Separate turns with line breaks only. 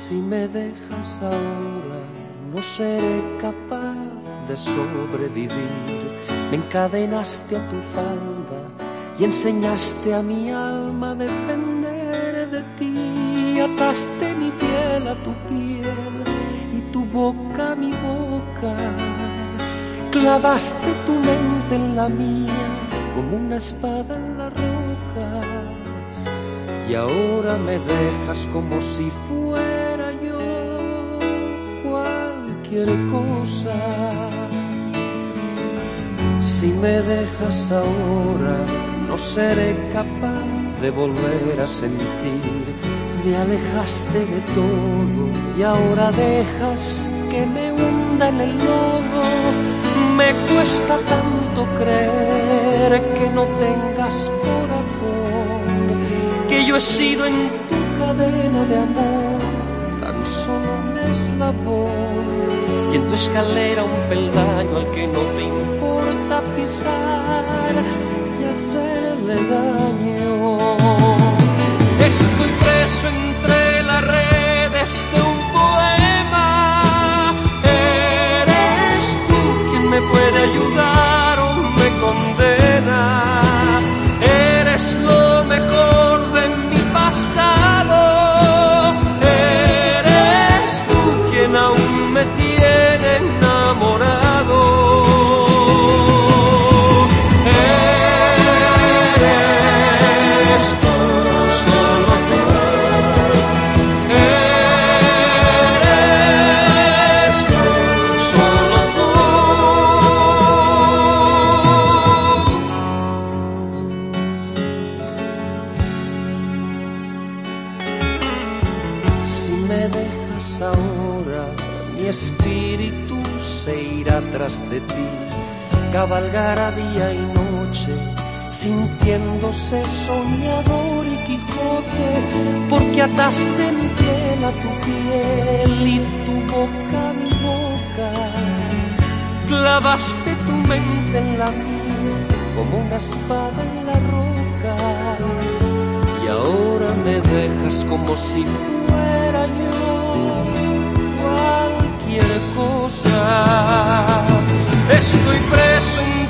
Si me dejas ahora, no seré capaz de sobrevivir. Me encadenaste a tu falda y enseñaste a mi alma a depender de ti. Ataste mi piel a tu piel y tu boca a mi boca. Clavaste tu mente en la mía como una espada en la roca. Y ahora me dejas como si fuera yo cualquier cosa. Si me dejas ahora, no seré capaz de volver a sentir. Me alejaste de todo y ahora dejas que me hunda en el lodo. Me cuesta tanto creer que no tengas corazón, que yo he sido en tu cadena de amor tan solo un eslabón, y en tu escalera un peldaño al que no te importa pisar y hacerle daño. Estoy preso entre las redes de un poema. Eres tú quien me puede ayudar o me condena. Eres lo mejor de mi pasado. Eres tú quien aún me tiene enamorado. Eres tú, solo tú. Eres tú, solo tú. Si me dejas ahora, mi espíritu se irá tras de ti, cabalgará día y noche, sintiéndose soñador y Quijote, porque ataste mi piel a tu piel y tu boca a mi boca. Clavaste tu mente en la mía como una espada en la roca. Y ahora me dejas como si fuera yo cualquier cosa. Estoy preso en